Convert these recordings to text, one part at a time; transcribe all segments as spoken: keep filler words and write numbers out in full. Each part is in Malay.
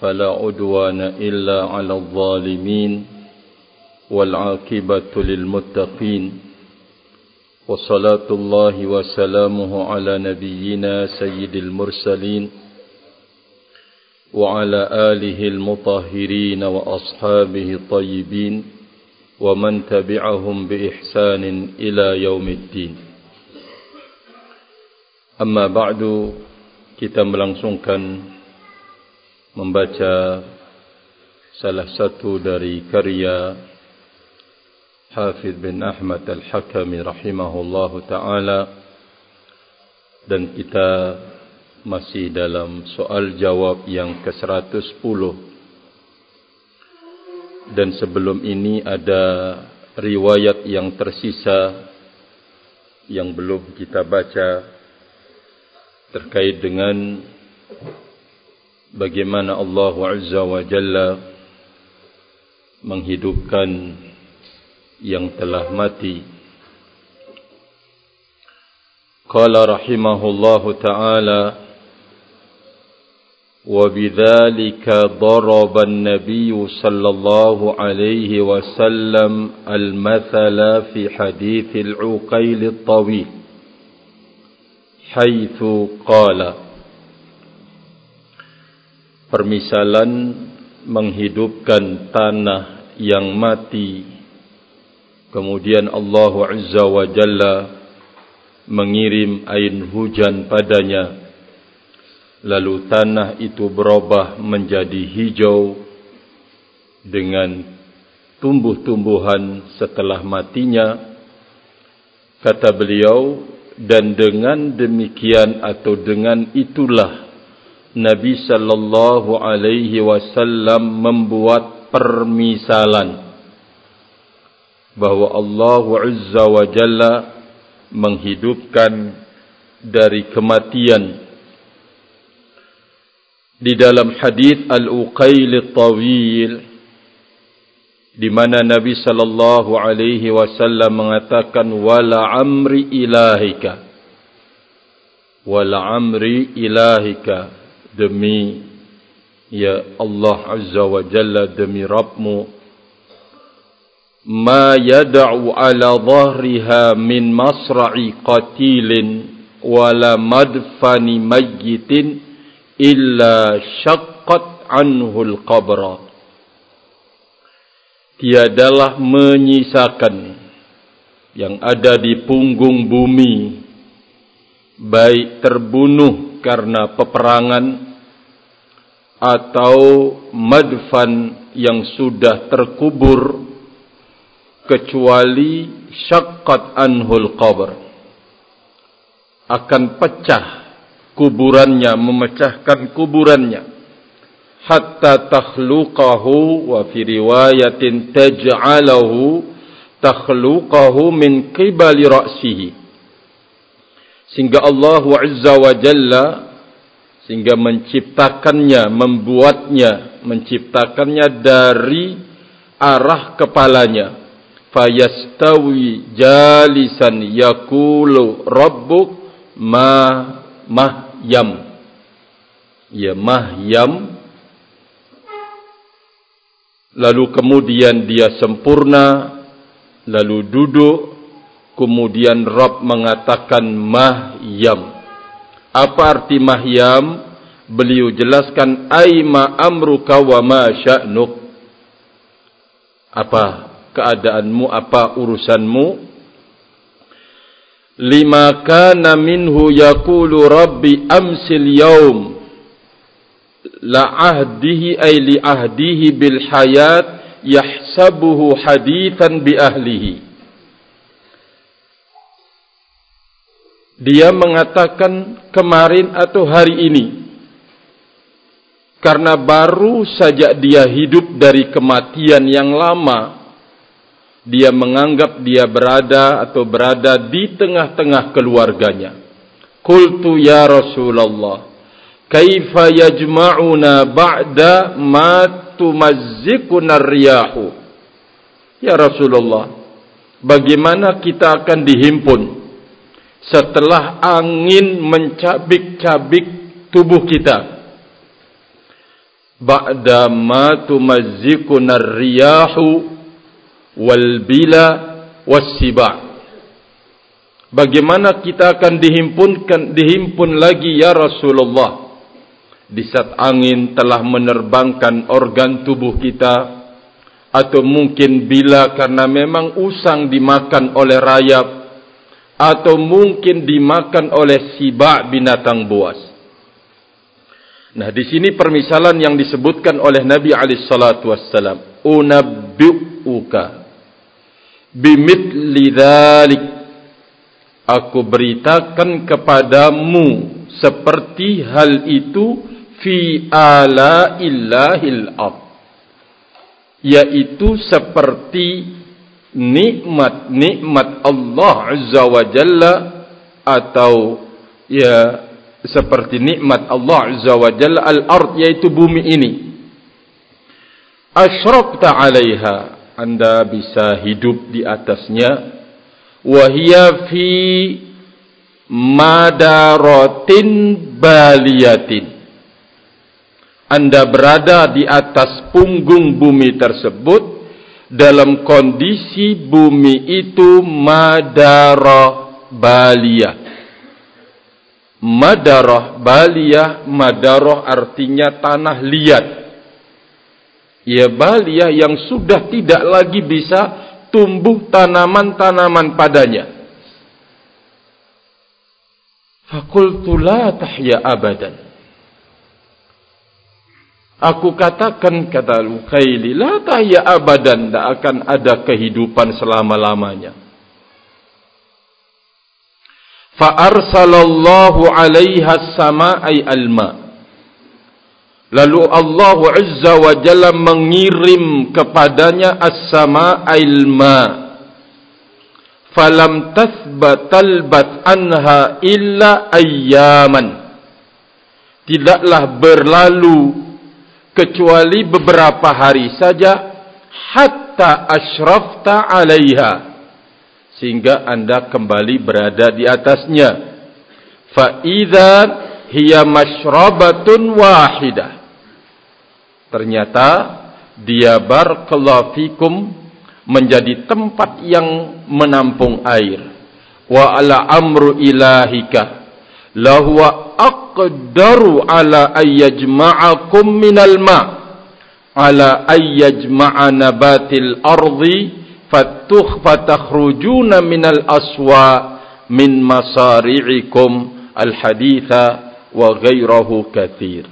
فلا عدوان إلا على الظالمين والعاقبة للمتقين وصلاة الله وسلامه على نبينا سيد المرسلين وعلى آله المطهرين وأصحابه الطيبين ومن تبعهم بإحسان إلى يوم الدين. Amma ba'du, kita melangsungkan membaca salah satu dari karya Hafidh bin Ahmad Al-Hakami rahimahullahu ta'ala, dan kita masih dalam soal jawab yang ke seratus sepuluh. Dan sebelum ini ada riwayat yang tersisa yang belum kita baca, terkait dengan bagaimana Allah Azza wa Jalla menghidupkan yang telah mati. Qala rahimahullahu ta'ala, wa bidzalika daraba an-nabiy sallallahu alaihi wasallam al-mathala fi hadits al-Uqayl at-Tawil haitsu qala. Permisalan menghidupkan tanah yang mati, kemudian Allah Azza wa Jalla mengirim air hujan padanya, lalu tanah itu berubah menjadi hijau dengan tumbuh-tumbuhan setelah matinya. Kata beliau, dan dengan demikian atau dengan itulah Nabi sallallahu alaihi wasallam membuat permisalan bahwa Allah Azza wa Jalla menghidupkan dari kematian. Di dalam hadis Al-Uqayl At-Tawil, di mana Nabi sallallahu alaihi wasallam mengatakan, wala amri ilahika, wala amri ilahika, demi ya Allah Azza wa Jalla, demi Rabbmu, ma yada'u ala dhahriha min masra'i qatilin wala madfani mayyitin illa syaqqat anhu al-qabra. Tiadalah menyisakan yang ada di punggung bumi, baik terbunuh karena peperangan atau madfan yang sudah terkubur, kecuali syaqqat anhul qabr, akan pecah kuburannya, memecahkan kuburannya, hatta takhluqahu, wa fi riwayatin taj'alahu takhluqahu min qibali ra'sihi, sehingga Allah Azza wa Jalla sehingga menciptakannya, membuatnya, menciptakannya dari arah kepalanya. Fayastawi jalisan yaqulu rabbuk ma mahyam, ya mahyam. Lalu kemudian dia sempurna, lalu duduk, kemudian Rabb mengatakan mahyam. Apa arti mahyam? Beliau jelaskan, aima amruka wa ma sya'nuk, apa keadaanmu, apa urusanmu. Lima kana minhu yaqulu rabbi amsil yaum la ahdihi ay li ahdihi bil hayat yahsabuhu hadithan bi ahlihi. Dia mengatakan kemarin atau hari ini, karena baru saja dia hidup dari kematian yang lama, dia menganggap dia berada atau berada di tengah-tengah keluarganya. Qultu ya Rasulullah, kaifa yajma'una ba'da ma tumazzikuna riyahu. Ya Rasulullah, bagaimana kita akan dihimpun setelah angin mencabik-cabik tubuh kita? ba'da ma tumazzikuna ar-riyahu wal bila was-siba. Bagaimana kita akan dihimpunkan dihimpun lagi ya Rasulullah di saat angin telah menerbangkan organ tubuh kita, atau mungkin bila karena memang usang dimakan oleh rayap, atau mungkin dimakan oleh siba binatang buas. Nah, di sini permisalan yang disebutkan oleh Nabi alaihi salatu wassalam, unabbi'uka bimithli dzalik, aku beritakan kepadamu seperti hal itu fi ala illahil ard, yaitu seperti nikmat-nikmat Allah Azza wa Jalla, atau ya seperti nikmat Allah Azza wa Jalla al-ard, yaitu bumi ini. Asyrafta 'alaiha, anda bisa hidup di atasnya. Wa hiya fi madaratin baliyatin, anda berada di atas punggung bumi tersebut dalam kondisi bumi itu madarah baliyah. Madarah baliyah, madarah artinya tanah liat. Ya, baliyah yang sudah tidak lagi bisa tumbuh tanaman-tanaman padanya. Faqultu la tahya abadan. Aku katakan, kata Al-Ukaili, la tahya abadan, tidak akan ada kehidupan selama-lamanya. Fa arsalallahu 'alaiha samaa'i alma. Lalu Allah Azza wa Jalla mengirim kepadanya as-sama'il ma. Falam tathbat talbat anha illa ayyaman. Tidaklah berlalu kecuali beberapa hari saja, hatta asyrafta 'alaiha, sehingga anda kembali berada di atasnya. Fa idza hiya masyrabatun wahidah, ternyata dia barakallahu fikum menjadi tempat yang menampung air. Wa ala amru ilahika lahuwa aqdaru ala ayyajma'akum minal ma' ala ayyajma'a nabatil ardi fatuh fatakhrujuna minal aswa min masari'ikum al-haditha wa ghairahu kathir.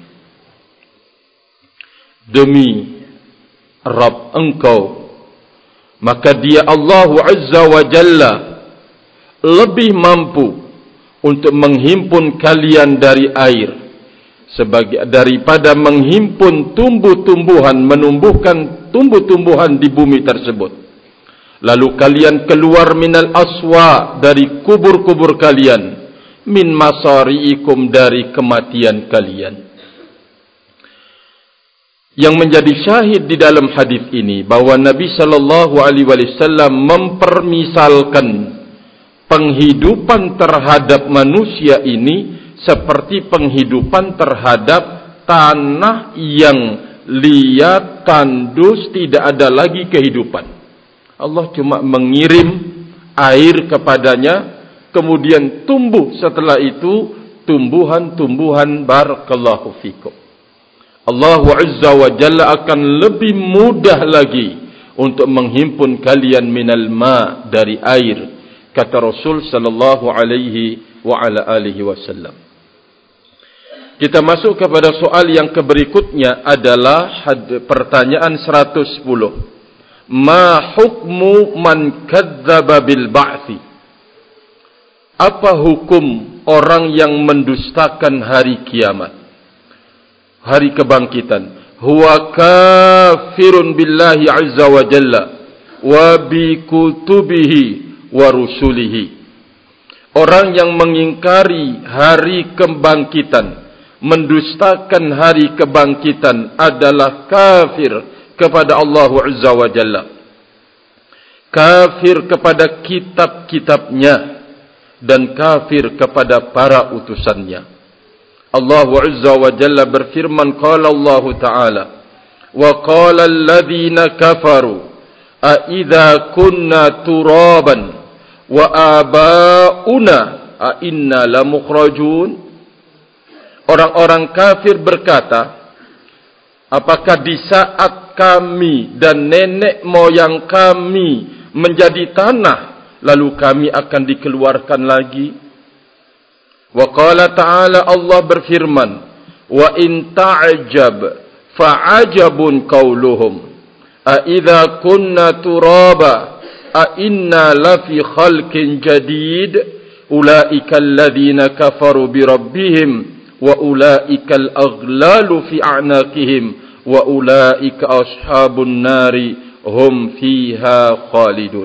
Demi Rabb engkau, maka dia Allah Azza wa Jalla lebih mampu untuk menghimpun kalian dari air sebagai daripada menghimpun tumbuh-tumbuhan, menumbuhkan tumbuh-tumbuhan di bumi tersebut. Lalu kalian keluar minal aswa, dari kubur-kubur kalian, min masari'ikum, dari kematian kalian. Yang menjadi syahid di dalam hadis ini bahwa Nabi sallallahu alaihi wasallam mempermisalkan penghidupan terhadap manusia ini seperti penghidupan terhadap tanah yang liat, tandus, tidak ada lagi kehidupan. Allah cuma mengirim air kepadanya, kemudian tumbuh setelah itu tumbuhan-tumbuhan. Barakallahu fikum. Allah Azza wa Jalla akan lebih mudah lagi untuk menghimpun kalian minal ma, dari air, kata Rasul sallallahu alaihi wa ala alihi wasallam. Kita masuk kepada soal yang berikutnya adalah pertanyaan seratus sepuluh. Ma hukmu man kadzdzaba bil ba'thi? Apa hukum orang yang mendustakan hari kiamat, hari kebangkitan? Huwa kafirun billahi azza wa jalla wa bi kutubihi wa rusulihi. Orang yang mengingkari hari kebangkitan, mendustakan hari kebangkitan, adalah kafir kepada Allah Azza wa Jalla, kafir kepada kitab-kitabnya, dan kafir kepada para utusannya. Allah Azza wa Jalla berfirman, qala Allah Ta'ala, wa qala alladhina kafaru a idza kunna turaban wa abauna a inna lamukhrajun. Orang-orang kafir berkata, apakah di saat kami dan nenek moyang kami menjadi tanah, lalu kami akan dikeluarkan lagi? Wa qala ta'ala, Allah berfirman, wa in ta'jab fa'ajabun qawluhum a idza kunna turaba a inna lafi khalqin jadid ulaika alladhina kafaru bi rabbihim wa ulaika al-aghlalu fi a'naqihim wa ulaika ashabun nari hum fiha khalidun.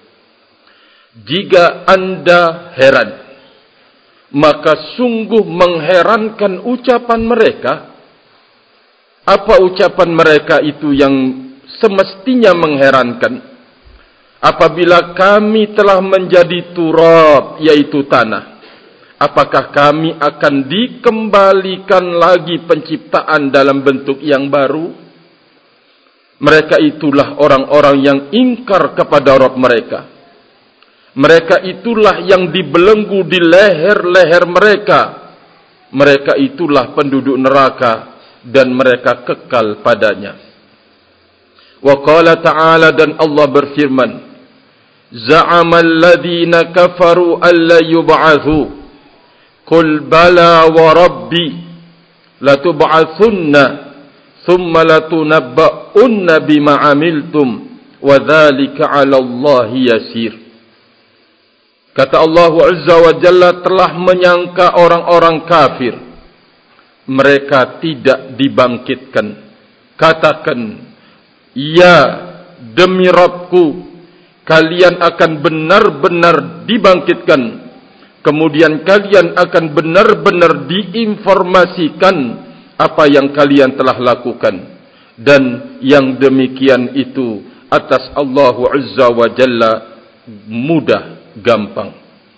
Jika anda heran, maka sungguh mengherankan ucapan mereka. Apa ucapan mereka itu yang semestinya mengherankan? Apabila kami telah menjadi turab, yaitu tanah, apakah kami akan dikembalikan lagi penciptaan dalam bentuk yang baru? Mereka itulah orang-orang yang ingkar kepada Rabb mereka. Mereka itulah yang dibelenggu di leher-leher mereka. Mereka itulah penduduk neraka dan mereka kekal padanya. Wa qala ta'ala, dan Allah berfirman, za'ama alladhina kafaru alla yub'athu qul bala wa rabbi latub'athunna thumma latunabba'unna bima 'amiltum wa dzalika 'ala Allahi yasir. Kata Allah Azza wa Jalla, telah menyangka orang-orang kafir mereka tidak dibangkitkan. Katakan, ya demi Rabbku, kalian akan benar-benar dibangkitkan. Kemudian kalian akan benar-benar diinformasikan apa yang kalian telah lakukan. Dan yang demikian itu atas Allah Azza wa Jalla mudah, gampang.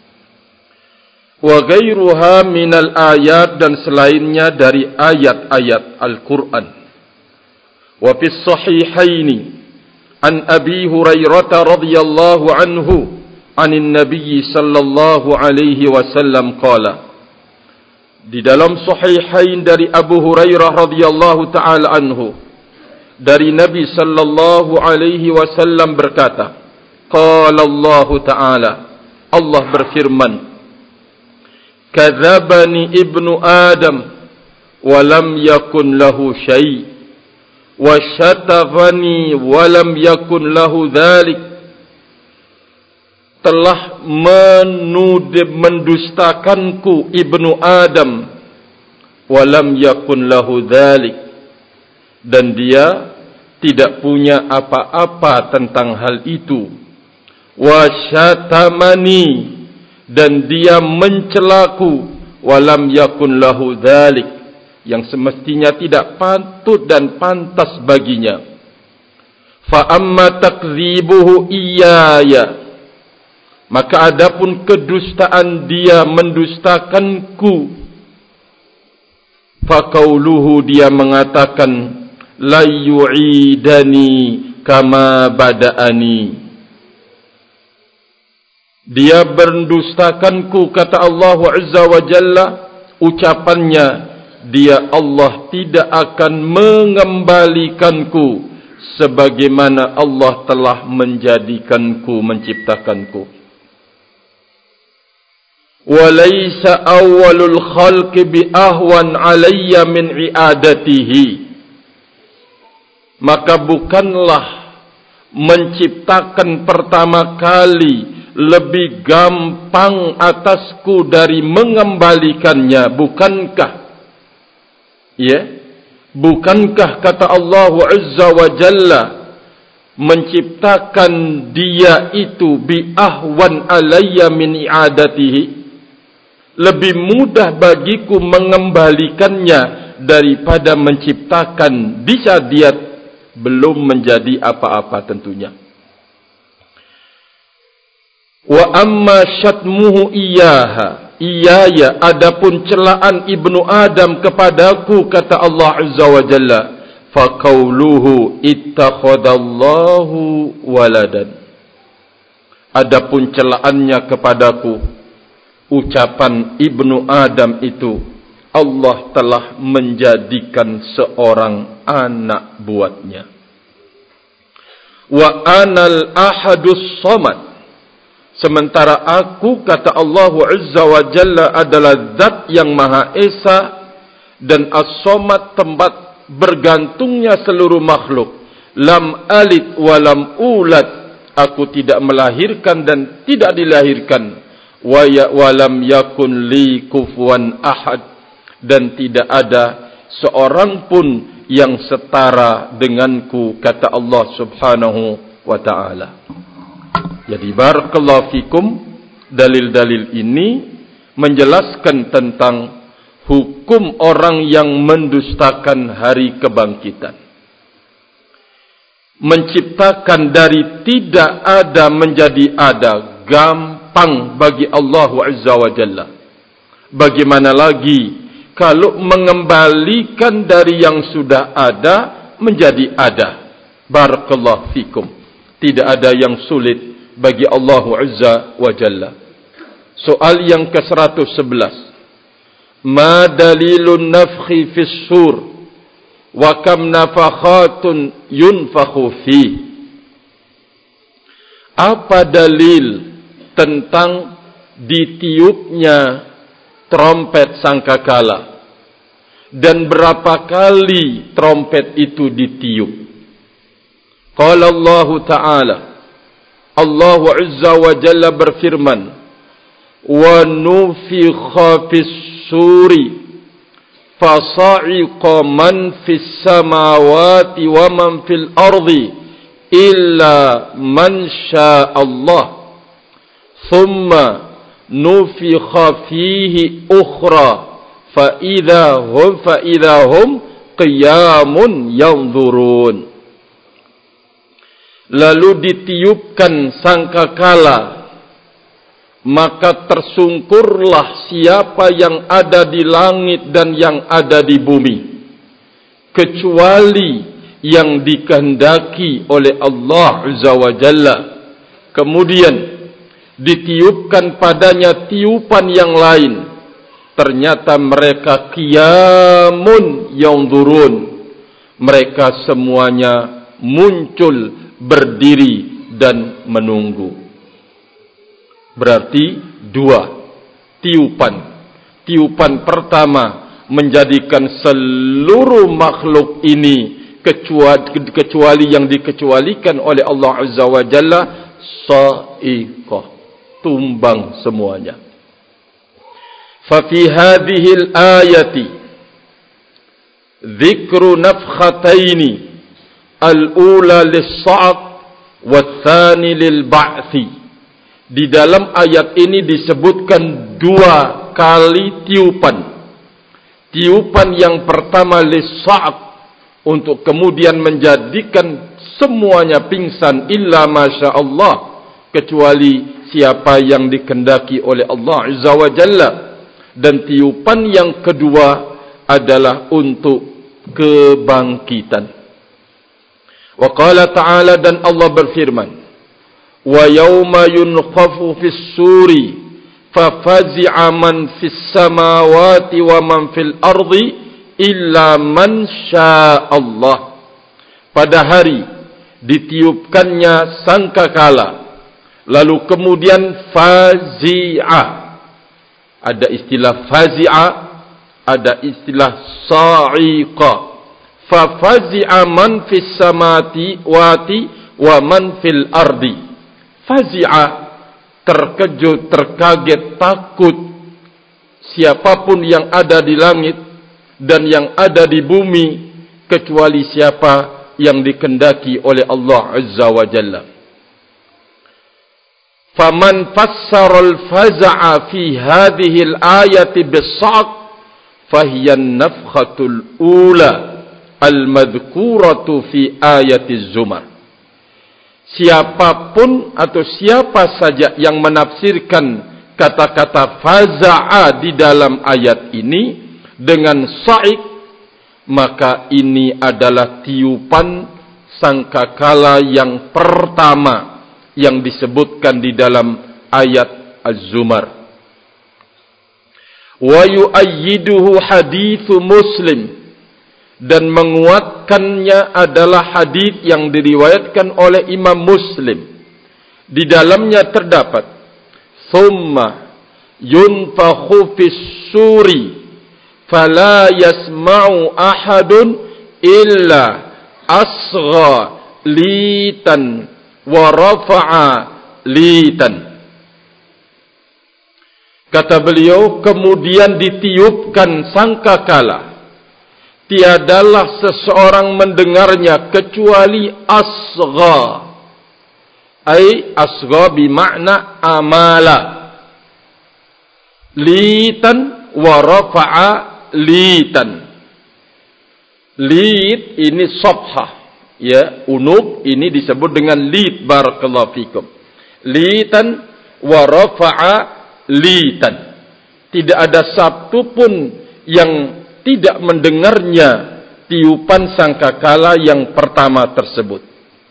Wa ghairuha minal ayat, dan selainnya dari ayat-ayat Al-Quran. Wa fis sahihaini an Abi Hurairah radhiyallahu anhu anin Nabi sallallahu alaihi wasallam qala. Di dalam sahihain dari Abu Hurairah radhiyallahu taala anhu, dari Nabi sallallahu alaihi wasallam berkata, qala Allah taala, Allah berfirman, kadzabani ibnu Adam wa lam yakun lahu syai' wa syatafani wa lam yakun lahu dhalik. Telah menuduh mendustakanku ibnu Adam wa lam yakun lahu dhalik, dan dia tidak punya apa-apa tentang hal itu. Wa syatamani, dan dia mencelaku, walam yakun lahu dhalik, yang semestinya tidak patut dan pantas baginya. Fa amma takdzibuhu iyaya, maka adapun kedustaan dia mendustakanku, fa qauluhu, dia mengatakan, la yu'idani kama bada'ani, dia mendustakanku, kata Allah Azza wa Jalla. Ucapannya, dia Allah tidak akan mengembalikanku sebagaimana Allah telah menjadikanku, menciptakanku. Walaysa awwalul khalqi bi ahwan alayya min i'adatihi, maka bukanlah menciptakan pertama kali lebih gampang atasku dari mengembalikannya. Bukankah, ya, bukankah kata Allah Azza wa Jalla, menciptakan dia itu bi ahwan alayya min i'adatihi, lebih mudah bagiku mengembalikannya daripada menciptakan di saat dia belum menjadi apa-apa tentunya. Wa amma syatmuhu iyaha, iya ya, adapun celaan ibnu Adam kepadaku, kata Allah Azza wa Jalla, faqauluhu ittakhadallahu waladan. Adapun celaannya kepadaku, ucapan ibnu Adam itu, Allah telah menjadikan seorang anak buatnya. Wa anal ahadus samad. Sementara aku, kata Allah Azza wa Jalla, adalah zat yang Maha Esa dan as-samad, tempat bergantungnya seluruh makhluk. Lam alid wa lam ulad. Aku tidak melahirkan dan tidak dilahirkan. Wa ya wa lam yakun li kufuwan ahad. Dan tidak ada seorang pun yang setara denganku, kata Allah Subhanahu wa ta'ala. Jadi barakallahu fikum, dalil-dalil ini menjelaskan tentang hukum orang yang mendustakan hari kebangkitan. Menciptakan dari tidak ada menjadi ada gampang bagi Allah Azza wa Jalla. Bagaimana lagi kalau mengembalikan dari yang sudah ada menjadi ada? Barakallahu fikum. Tidak ada yang sulit bagi Allah Azza wa Jalla. Soal yang ke seratus sebelas. Ma dalilun nafkhi fis sur wa kam nafakhatun yunfakhu fi. Apa dalil tentang ditiupnya trompet sangkakala dan berapa kali trompet itu ditiup? Qala Allah Ta'ala, Allah Azza wa Jalla berfirman, wa nufikha fis suri fasa'iqa man fis samawati wa man fil ardi illa man syaa Allah thumma nufikha fihi ukhra fa idza hum fa idza hum qiyamun yanzurun. Lalu ditiupkan sangkakala, maka tersungkurlah siapa yang ada di langit dan yang ada di bumi, kecuali yang dikehendaki oleh Allah Azza wa Jalla. Kemudian ditiupkan padanya tiupan yang lain, ternyata mereka qiyamun yanzurun, mereka semuanya muncul, berdiri dan menunggu. Berarti dua tiupan. Tiupan pertama menjadikan seluruh makhluk ini kecuali, kecuali yang dikecualikan oleh Allah Azza wa Jalla, sa'iqah, tumbang semuanya. Fa fi hadhihi al-ayati dzikru nafkhataini, al-ula lis-sa'q wa-tsani lil-ba'thi. Di dalam ayat ini disebutkan dua kali tiupan. Tiupan yang pertama lis-sa'q, untuk kemudian menjadikan semuanya pingsan, illa masya Allah, kecuali siapa yang dikehendaki oleh Allah Azza wa Jalla. Dan tiupan yang kedua adalah untuk kebangkitan. Wa qala ta'ala, dan Allah berfirman, wa yawma yunqafu fis suri fafazi'a man fis samawati wa man fil ardi illa man syaa Allah. Pada hari ditiupkannya sangkakala, lalu kemudian fazi'a, ada istilah fazi'a, ada istilah sa'iqa. Fafazi'a man fis samati wati wa man fil ardi. Fazi'a, terkejut, terkaget, takut siapapun yang ada di langit dan yang ada di bumi, kecuali siapa yang dikehendaki oleh Allah Azza wa Jalla. Faman fassara al-faza'a fi hadhihi al-ayati bis-sa'q fahiya an-nafkhatul ula al-madhkuratu fi ayati Zumar. Siapapun atau siapa saja yang menafsirkan kata-kata faza'a di dalam ayat ini dengan sa'ik, maka ini adalah tiupan sangkakala yang pertama yang disebutkan di dalam ayat Az-Zumar. Wa yu'ayyiduhu hadithu Muslim, dan menguatkannya adalah hadis yang diriwayatkan oleh Imam Muslim. Di dalamnya terdapat thumma yunfakhu fis suri fala yasma'u ahadun illa asgha litan wa rafa'a litan. Kata beliau, kemudian ditiupkan sangkakala, tiadalah seseorang mendengarnya kecuali asgha. Ai asgha bimakna amala. Litan wa rafa'a litan. Lit ini sabhah, ya, unub ini disebut dengan lit, barakallahu fikum. Litan wa rafa'a litan. Tidak ada satu pun yang tidak mendengarnya tiupan sangkakala yang pertama tersebut.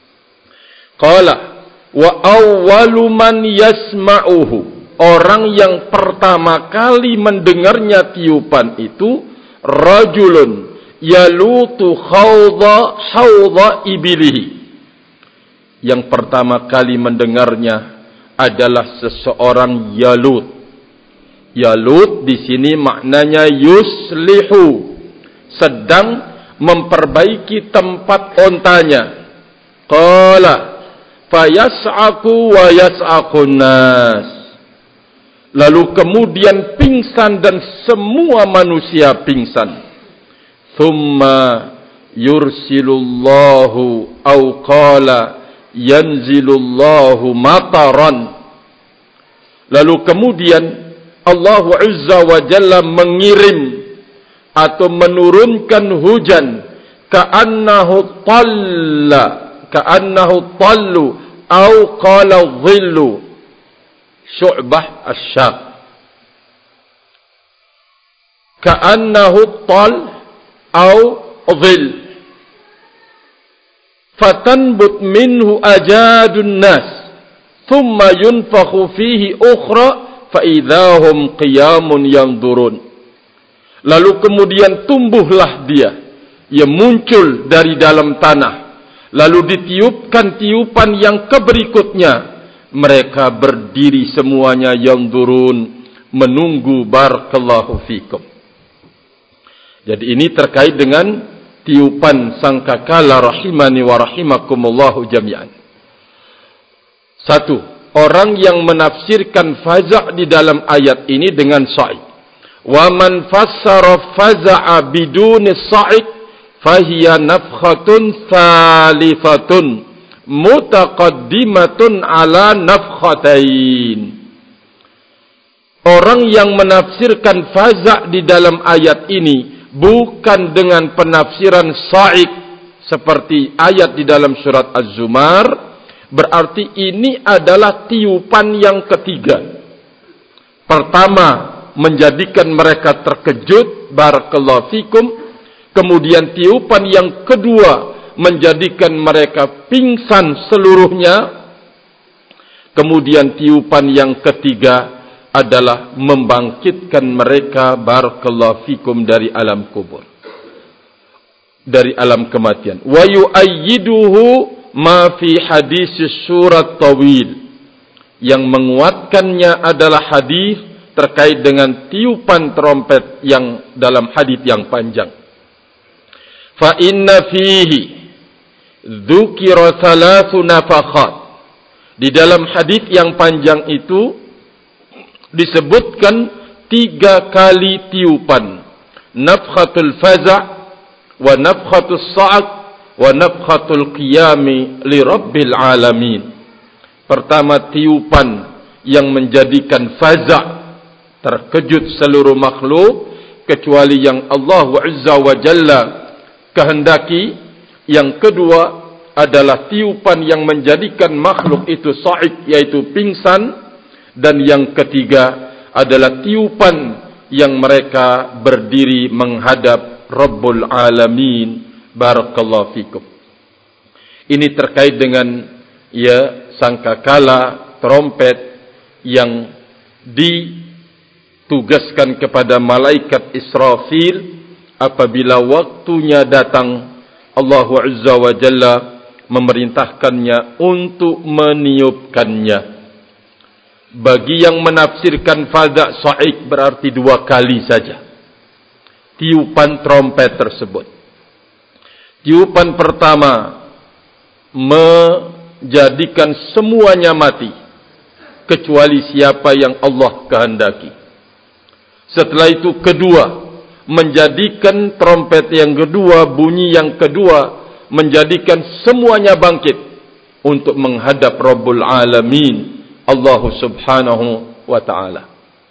Qala wa awwalu man yasma'uhu, orang yang pertama kali mendengarnya tiupan itu rajulun yalutu khawdha hawdha ibilihi. Yang pertama kali mendengarnya adalah seseorang yalut. Yalut di sini maknanya yuslihu, sedang memperbaiki tempat ontanya. Qala fayas'aku wa yas'akun nas. Lalu kemudian pingsan dan semua manusia pingsan. Thumma yursilullahu aw qala yanzilullahu mataran. Lalu kemudian Allah Azza wa Jalla mengirim atau menurunkan hujan, ka'annahu talla, ka'annahu tallu au qala dhillu, Syu'bah Asy-Syam. Ka'annahu tal au dhill, fatanbut minhu ajadun nas, thumma yunfakhu fihi ukhra fa idahum qiyamun yanzurun. Lalu kemudian tumbuhlah dia, ia muncul dari dalam tanah, lalu ditiupkan tiupan yang keberikutnya, mereka berdiri semuanya yanzurun, menunggu. Barakallahu fikum. Jadi ini terkait dengan tiupan sangkakala rahimani wa rahimakumullahu jami'an. Satu, orang yang menafsirkan faza' di dalam ayat ini dengan sa'id. Wa man fassara faza'a biduni sa'id fahiya nafkhatun thalithatun mutaqaddimatun ala nafkhatain. Orang yang menafsirkan faza' di dalam ayat ini bukan dengan penafsiran sa'id seperti ayat di dalam surat Az-Zumar, berarti ini adalah tiupan yang ketiga. Pertama, menjadikan mereka terkejut, barakallahu fikum. Kemudian tiupan yang kedua menjadikan mereka pingsan seluruhnya. Kemudian tiupan yang ketiga adalah membangkitkan mereka, barakallahu fikum, dari alam kubur, dari alam kematian. Wa yu'ayyiduhu ma fi hadis surat tawil, yang menguatkannya adalah hadis terkait dengan tiupan trompet yang dalam hadis yang panjang. Fa inna fihi dzukira thalathu nafakhat. Di dalam hadis yang panjang itu disebutkan tiga kali tiupan. Nafkhatul faza' wa nafkhatul sa'aq wa nafkhatul qiyami li rabbil alamin. Pertama, tiupan yang menjadikan faza', terkejut seluruh makhluk kecuali yang Allah Azza wa Jalla kehendaki. Yang kedua adalah tiupan yang menjadikan makhluk itu sa'id, yaitu pingsan. Dan yang ketiga adalah tiupan yang mereka berdiri menghadap Rabbul Alamin. Barakallahu fikum. Ini terkait dengan ya sangkakala, trompet yang ditugaskan kepada malaikat Israfil apabila waktunya datang. Allah Azza wa Jalla memerintahkannya untuk meniupkannya. Bagi yang menafsirkan faza' sa'ik berarti dua kali saja tiupan trompet tersebut. Tiupan pertama menjadikan semuanya mati kecuali siapa yang Allah kehendaki. Setelah itu kedua, menjadikan trompet yang kedua, bunyi yang kedua, menjadikan semuanya bangkit untuk menghadap Rabbul Alamin, Allah Subhanahu wa ta'ala.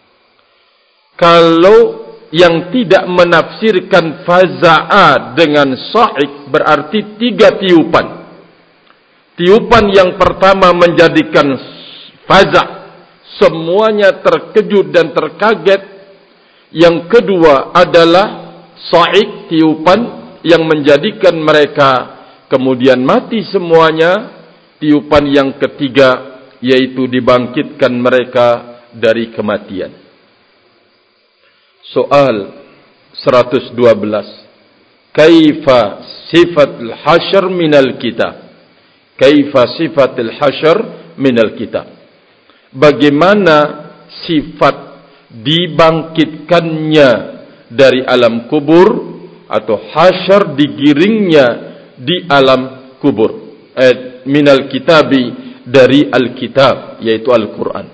Kalau yang tidak menafsirkan faza'a dengan sa'ik berarti tiga tiupan. Tiupan yang pertama menjadikan faza', semuanya terkejut dan terkaget. Yang kedua adalah sa'ik, tiupan yang menjadikan mereka kemudian mati semuanya. Tiupan yang ketiga yaitu dibangkitkan mereka dari kematian. Soal seratus dua belas. Kaifa sifatul hasyr minal kitab? Kaifa sifatul hasyr minal kitab? Bagaimana sifat dibangkitkannya dari alam kubur atau hasyr digiringnya di alam kubur? Eh, minal kitabi, dari Alkitab, yaitu Al-Quran.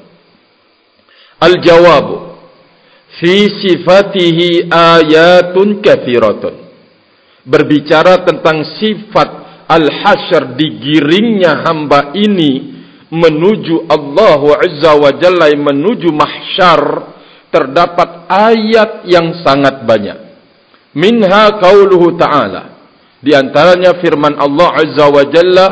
Al-jawabu, fi sifatihi ayatun kathiratun. Berbicara tentang sifat al-hasyr, digiringnya hamba ini menuju Allah Azza wa Jalla, menuju mahsyar, terdapat ayat yang sangat banyak. Minha qauluhu ta'ala, di antaranya firman Allah Azza wa Jalla,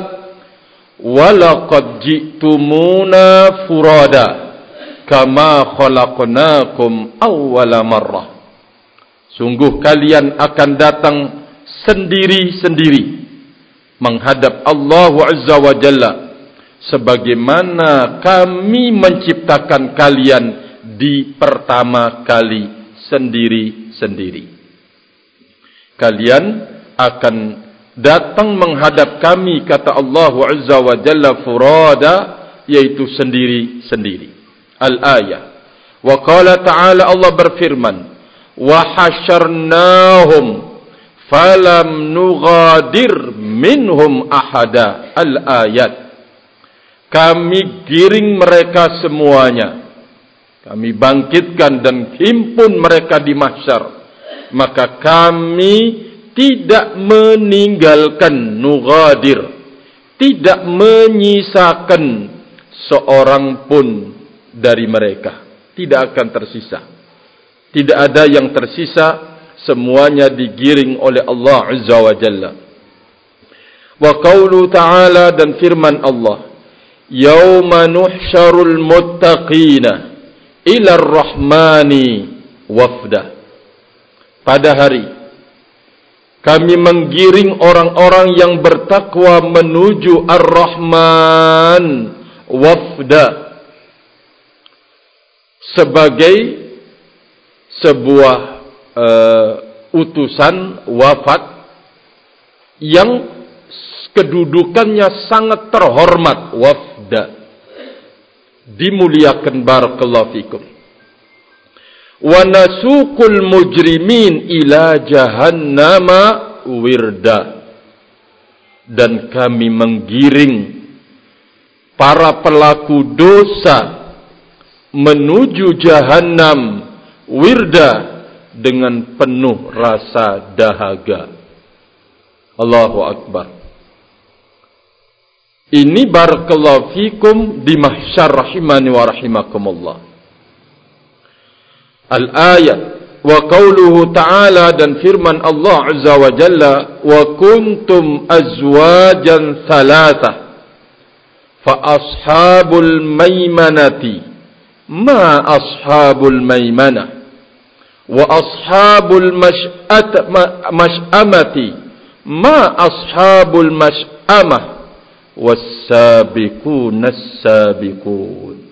walaqad ji'tumuna furada kama khalaqnakum awwala marrah. Sungguh kalian akan datang sendiri-sendiri menghadap Allah Azza wa Jalla sebagaimana kami menciptakan kalian di pertama kali sendiri-sendiri. Kalian akan datang menghadap kami, kata Allah Azza wa Jalla, furada, yaitu sendiri-sendiri. Al-ayah. Wa qala ta'ala, Allah berfirman, wa hasyarnahum falam nughadir minhum ahada. Al-ayat. Kami giring mereka semuanya, kami bangkitkan dan himpun mereka di mahsyar, maka kami tidak meninggalkan, nughadir, tidak menyisakan seorang pun dari mereka. Tidak akan tersisa. Tidak ada yang tersisa, semuanya digiring oleh Allah Azza wa Jalla. Wa qaulu ta'ala, dan firman Allah, yauma nuhsyarul muttaqina ila ar-rahmani wafda. Pada hari kami menggiring orang-orang yang bertakwa menuju Ar-Rahman wafda, sebagai sebuah uh, utusan wafat yang kedudukannya sangat terhormat. Wafda, dimuliakan. Barakallahu fikum. Wa nasuqul mujrimin ila jahannama wirda, dan kami menggiring para pelaku dosa menuju jahannam wirda, dengan penuh rasa dahaga. Allahu Akbar. Ini barakallahu fikum di mahsyar, rahimani wa rahimakumullah. Al-ayat. Wa qauluhu ta'ala, dan firman Allah Azza wa Jalla, wa kuntum azwajan thalatha fa ashabul maimanati ma ashabul maimanah wa ashabul mash'at mash'amati ma ashabul mash'amah was-sabiqun as-sabiqun.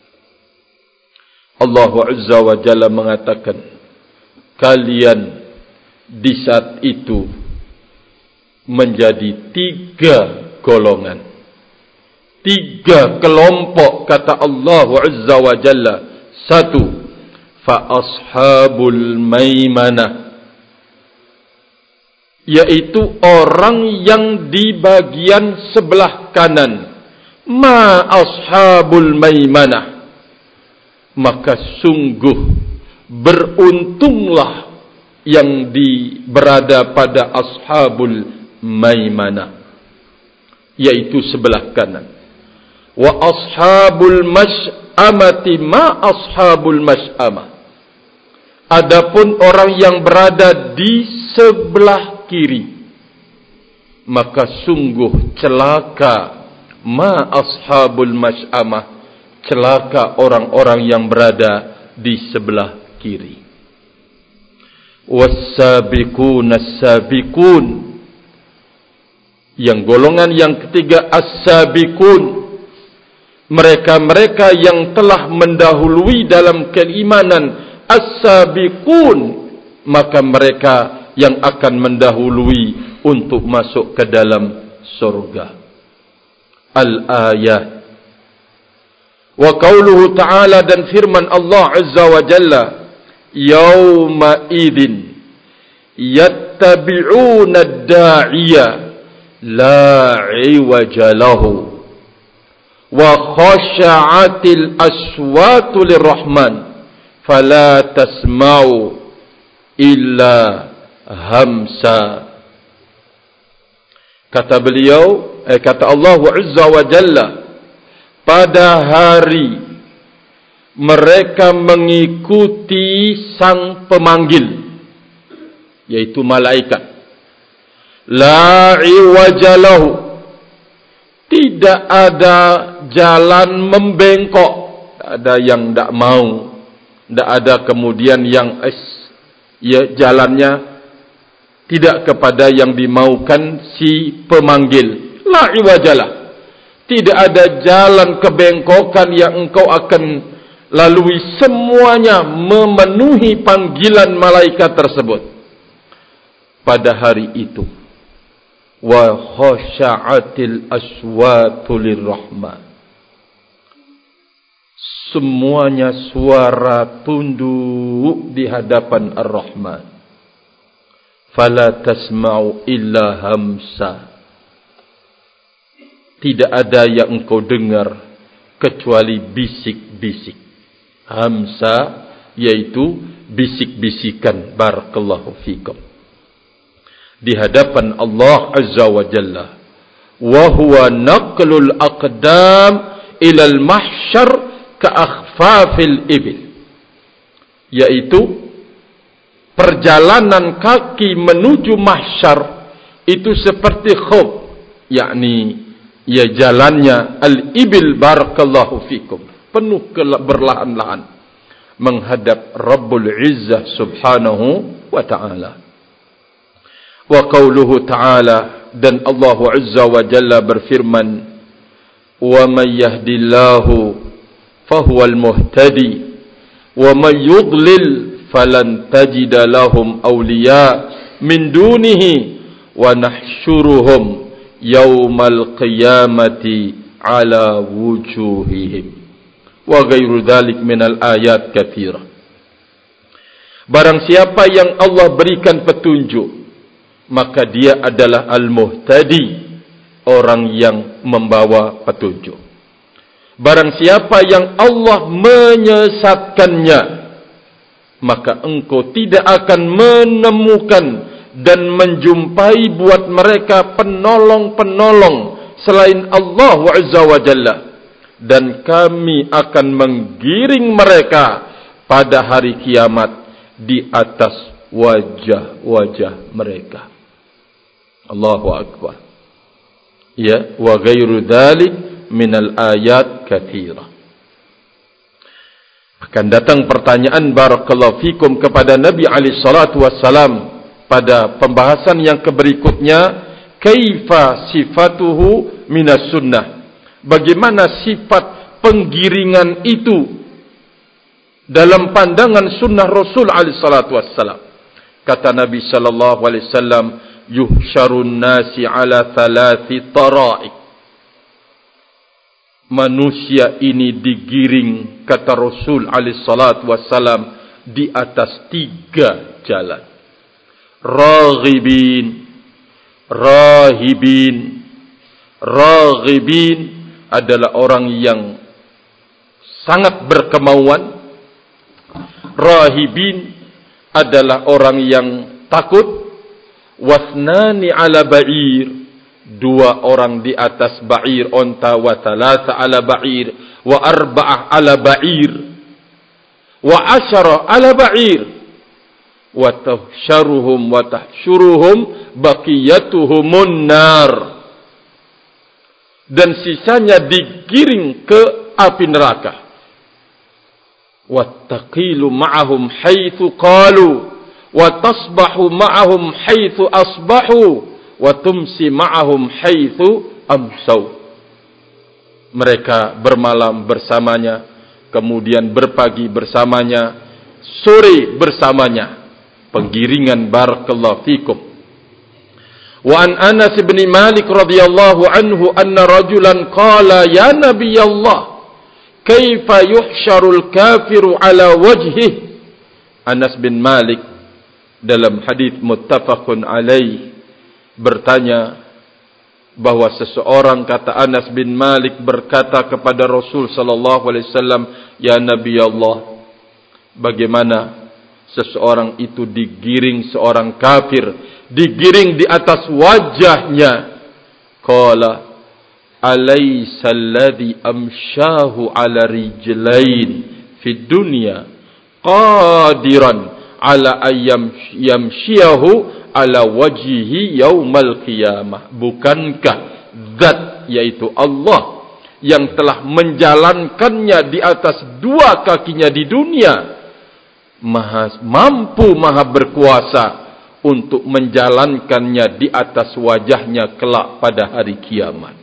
Allah Azza wa Jalla mengatakan, kalian di saat itu menjadi tiga golongan, tiga kelompok, kata Allah Azza wa Jalla. Satu, fa ashabul maimanah, yaitu orang yang di bagian sebelah kanan. Ma ashabul maimanah, maka sungguh beruntunglah yang di berada pada ashabul maimanah, yaitu sebelah kanan. Wa ashabul mash'amati ma ashabul mash'amah, adapun orang yang berada di sebelah kiri, maka sungguh celaka ma ashabul mash'amah, celaka orang-orang yang berada di sebelah kiri. Was-sabiqun as-sabiqun, yang golongan yang ketiga as-sabiqun, mereka-mereka yang telah mendahului dalam keimanan. As-sabiqun, maka mereka yang akan mendahului untuk masuk ke dalam surga. Al-ayat. Wa qauluhu ta'ala, dan firman Allah Azza wa Jalla, yauma idzin yattabi'una ad-da'iya la 'iwaja lahu wa khasha'atil aswatu lirrahman fala tasma'u illa hamsa. Kata beliau, eh, kata Allah Azza wa Jalla, pada hari mereka mengikuti sang pemanggil, yaitu malaikat. La iwaja lahu, tidak ada jalan membengkok, tidak ada yang tidak mau, tidak ada kemudian yang es, ya, jalannya tidak kepada yang dimaukan si pemanggil. La iwajalah, tidak ada jalan kebengkokan yang engkau akan lalui, semuanya memenuhi panggilan malaikat tersebut pada hari itu. Wa khasha'atil aswatu lirrahman, semuanya suara tunduk di hadapan Ar-Rahman. Fala tasma'u illa hamsa, tidak ada yang engkau dengar kecuali bisik-bisik. Hamsa, yaitu bisik-bisikan. Barakallahu fikum. Di hadapan Allah Azza wa Jalla. Wa huwa naqlul aqdam ilal mahsyar ka akhfafil ibil, yaitu perjalanan kaki menuju mahsyar itu seperti khuf, yakni ya jalannya al-ibil, barakallahu fikum, penuh berlahan-lahan menghadap Rabbul Izzah subhanahu wa ta'ala. Wa qauluhu ta'ala, dan Allah Azza wa Jalla berfirman, wa man yahdillahu fahuwal muhtadi wa man yudlil falan tajida lahum awliya min dunihi wa nahsyuruhum yaumal qiyamati ala wujuhihim wa ghairu dzalik minal ayat katsira. Barang siapa yang Allah berikan petunjuk, maka dia adalah al-muhtadi, orang yang membawa petunjuk. Barang siapa yang Allah menyesatkannya, maka engkau tidak akan menemukan dan menjumpai buat mereka penolong-penolong selain Allah Azza wa Jalla, dan kami akan menggiring mereka pada hari kiamat di atas wajah-wajah mereka. Allahu Akbar. Ya, wa ghairu dzalik minal ayat katsira. Akan datang pertanyaan barakallahu fikum kepada Nabi alaihi salatu wassalam pada pembahasan yang keberikutnya, kaifa sifatuhu minas sunnah. Bagaimana sifat penggiringan itu dalam pandangan sunnah Rasul alaihi salatu wassalam. Kata Nabi sallallahu alaihi wasallam, yuhsyarun nasi ala thalathi tara'iq. Manusia ini digiring, kata Rasul alaihi salatu wassalam, di atas tiga jalan. Raghibin, rahibin. Raghibin adalah orang yang sangat berkemauan. Rahibin adalah orang yang takut. Wasnani ala ba'ir, dua orang di atas ba'ir onta. Wa thalatha ala ba'ir, wa arba'ah ala ba'ir, wa asyara ala ba'ir, wa tahsyaruhum wa tahsyuruhum baqiyatuhumun nar. Dan sisanya digiring ke api neraka. Wattaqilu ma'ahum haitsu qalu, wa tasbahu ma'ahum haitsu asbahu, wa tumsi ma'ahum haitsu amsau. Mereka bermalam bersamanya, kemudian berpagi bersamanya, sore bersamanya. Penggiringan barakallahu fikum. Wa an Anas bin Malik radhiyallahu anhu anna rajulan qala ya Nabi Allah, kaifa yuhsyarul kafiru ala wajhihi. Anas bin Malik dalam hadis muttafaqun alaih bertanya bahwa seseorang, kata Anas bin Malik, berkata kepada Rasul sallallahu alaihi wasallam, ya Nabi Allah, bagaimana seseorang itu digiring, seorang kafir digiring di atas wajahnya. Qala alaysa alladhi amshahu ala rijlain fid dunya qadiran ala ayyam yamshiyahu ala wajhihi yaumal qiyamah. Bukankah zat, yaitu Allah, yang telah menjalankannya di atas dua kakinya di dunia, maha mampu, maha berkuasa untuk menjalankannya di atas wajahnya kelak pada hari kiamat.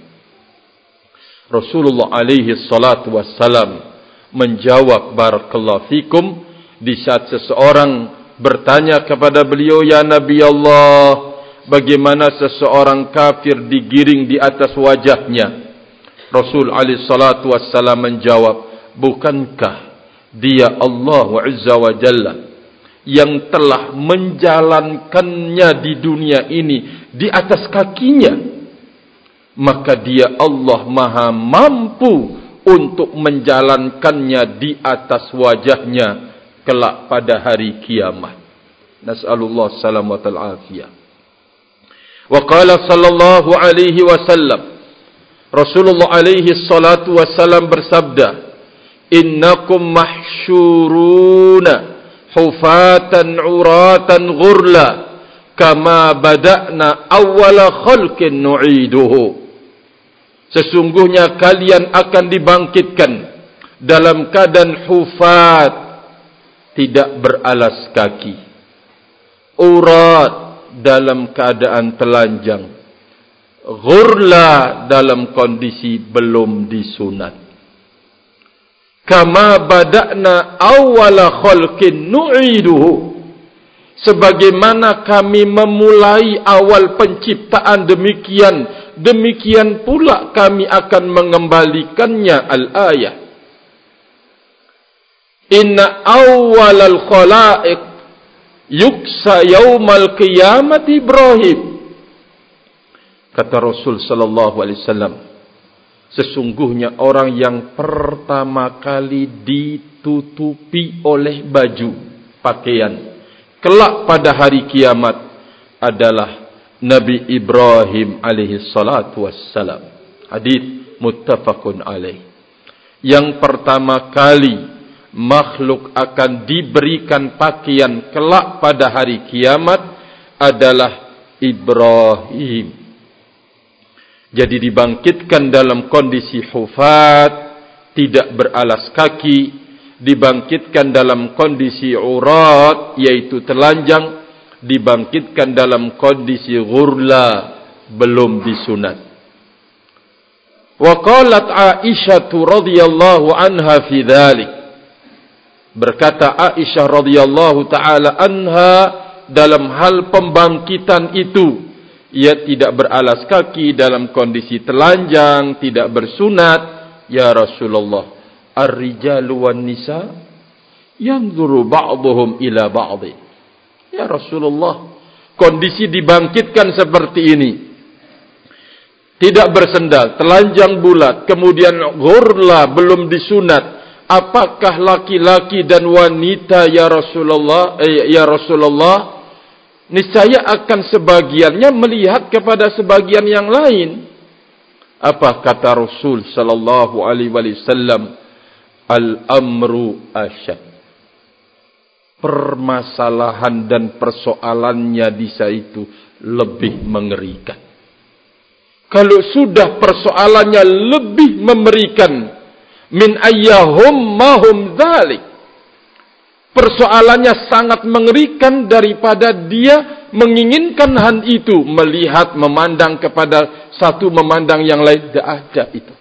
Rasulullah alaihi salatu wassalam menjawab barakallahu fikum di saat seseorang bertanya kepada beliau, ya Nabi Allah, bagaimana seseorang kafir digiring di atas wajahnya? Rasul alaihi salatu wassalam menjawab, bukankah dia Allah Azza wa Jalla yang telah menjalankannya di dunia ini di atas kakinya, maka dia Allah maha mampu untuk menjalankannya di atas wajahnya kelak pada hari kiamat. Nas'alullah salamatal afiyah. Wa qala sallallahu alaihi wasallam, Rasulullah alaihi salatu wasallam bersabda, innakum mahsyuruna hufatan uratan ghurla kama bada'na awwala khalqin nu'iduhu. Sesungguhnya kalian akan dibangkitkan dalam keadaan hufat, tidak beralas kaki, urat dalam keadaan telanjang, ghurla dalam kondisi belum disunat. Kama bada'na awwala khalqin nu'iduhu, sebagaimana kami memulai awal penciptaan demikian, demikian pula kami akan mengembalikannya. Al-ayah. Inna awwalal khalaiq yuksa yaumal qiyamati Ibrahim. Kata Rasul sallallahu alaihi wasallam, sesungguhnya orang yang pertama kali ditutupi oleh baju, pakaian, kelak pada hari kiamat adalah Nabi Ibrahim alaihi salatu wassalam. Hadis muttafaqun alaih. Yang pertama kali makhluk akan diberikan pakaian kelak pada hari kiamat adalah Ibrahim. Jadi dibangkitkan dalam kondisi hufat, tidak beralas kaki, dibangkitkan dalam kondisi urat, yaitu telanjang, dibangkitkan dalam kondisi ghurla, belum disunat. Wa qalat Aisyah radhiyallahu anha fi dzalik. Berkata Aisyah radhiyallahu taala anha dalam hal pembangkitan itu, ia tidak beralas kaki dalam kondisi telanjang, tidak bersunat. Ya Rasulullah, ar-rijalu wan nisa yanzuru ba'dhum ila ba'd. Ya Rasulullah, kondisi dibangkitkan seperti ini, tidak bersendal, telanjang bulat, kemudian ghurla, belum disunat. Apakah laki-laki dan wanita ya Rasulullah, eh, ya Rasulullah, niscaya akan sebagiannya melihat kepada sebagian yang lain. Apa kata Rasul sallallahu alaihi wasallam? Al-amru asyad. Permasalahan dan persoalannya di situ lebih mengerikan. Kalau sudah persoalannya lebih mengerikan, min ayyahum mahum dzalik, persoalannya sangat mengerikan daripada dia menginginkan hal itu, melihat, memandang kepada satu, memandang yang lain. Tidak ada itu.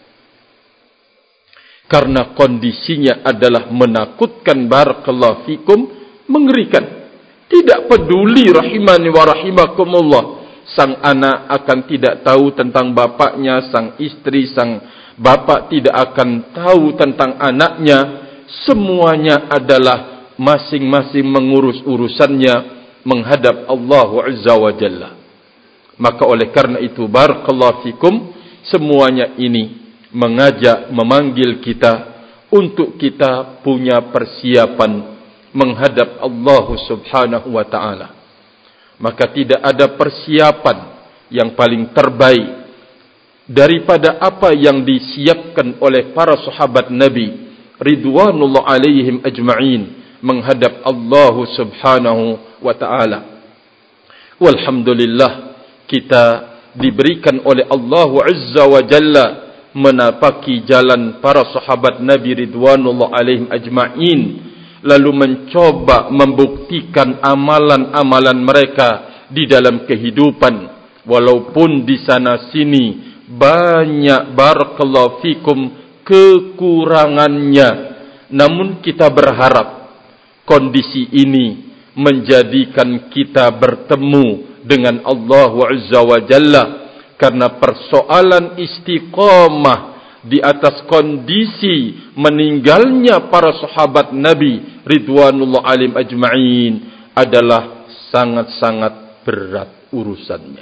Karena kondisinya adalah menakutkan, barakallahu fikum, mengerikan. Tidak peduli rahimani wa rahimakumullah, sang anak akan tidak tahu tentang bapaknya, sang istri, sang bapak tidak akan tahu tentang anaknya. Semuanya adalah masing-masing mengurus urusannya menghadap Allah Azza wa Jalla. Maka oleh karena itu, barakallahu fikum, semuanya ini mengajak, memanggil kita untuk kita punya persiapan menghadap Allah Subhanahu wa ta'ala. Maka tidak ada persiapan yang paling terbaik daripada apa yang disiapkan oleh para sahabat Nabi ridwanullah alaihim ajma'in menghadap Allah Subhanahu wa ta'ala. Walhamdulillah, kita diberikan oleh Allah Azza wa Jalla menapaki jalan para sahabat Nabi ridwanullah alaihim ajma'in, lalu mencoba membuktikan amalan-amalan mereka di dalam kehidupan, walaupun di sana sini banyak barakallahu fikum kekurangannya. Namun kita berharap kondisi ini menjadikan kita bertemu dengan Allah Azza wa Jalla, karena persoalan istiqamah di atas kondisi meninggalnya para sahabat Nabi ridwanullah alaihim ajma'in adalah sangat-sangat berat urusannya.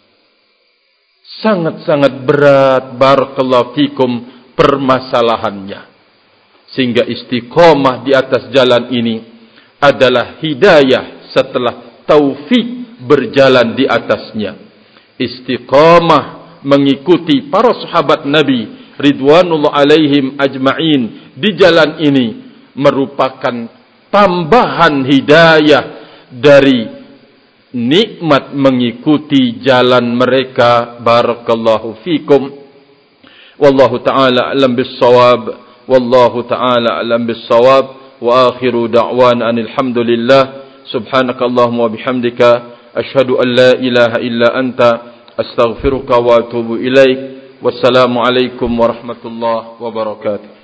Sangat-sangat berat barakallahu fikum permasalahannya. Sehingga istiqamah di atas jalan ini adalah hidayah setelah taufik berjalan di atasnya. Istiqamah mengikuti para sahabat Nabi ridwanullah alaihim ajma'in di jalan ini merupakan tambahan hidayah dari nikmat mengikuti jalan mereka. Barakallahu fikum. Wallahu ta'ala a'lam bis-shawab. Wallahu ta'ala a'lam bis-shawab. Wa akhiru da'wan alhamdulillah. Subhanakallahumma wa bihamdika asyhadu an la ilaha illa anta astaghfiruka wa atubu ilaik. Wassalamualaikum warahmatullahi wabarakatuh.